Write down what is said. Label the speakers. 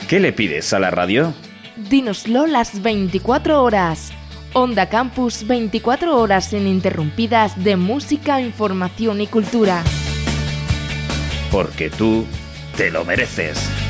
Speaker 1: ¿Qué le pides a la radio?
Speaker 2: Dínoslo las 24 horas. Onda Campus, 24 horas ininterrumpidas de música, información y cultura.
Speaker 1: Porque tú te lo mereces.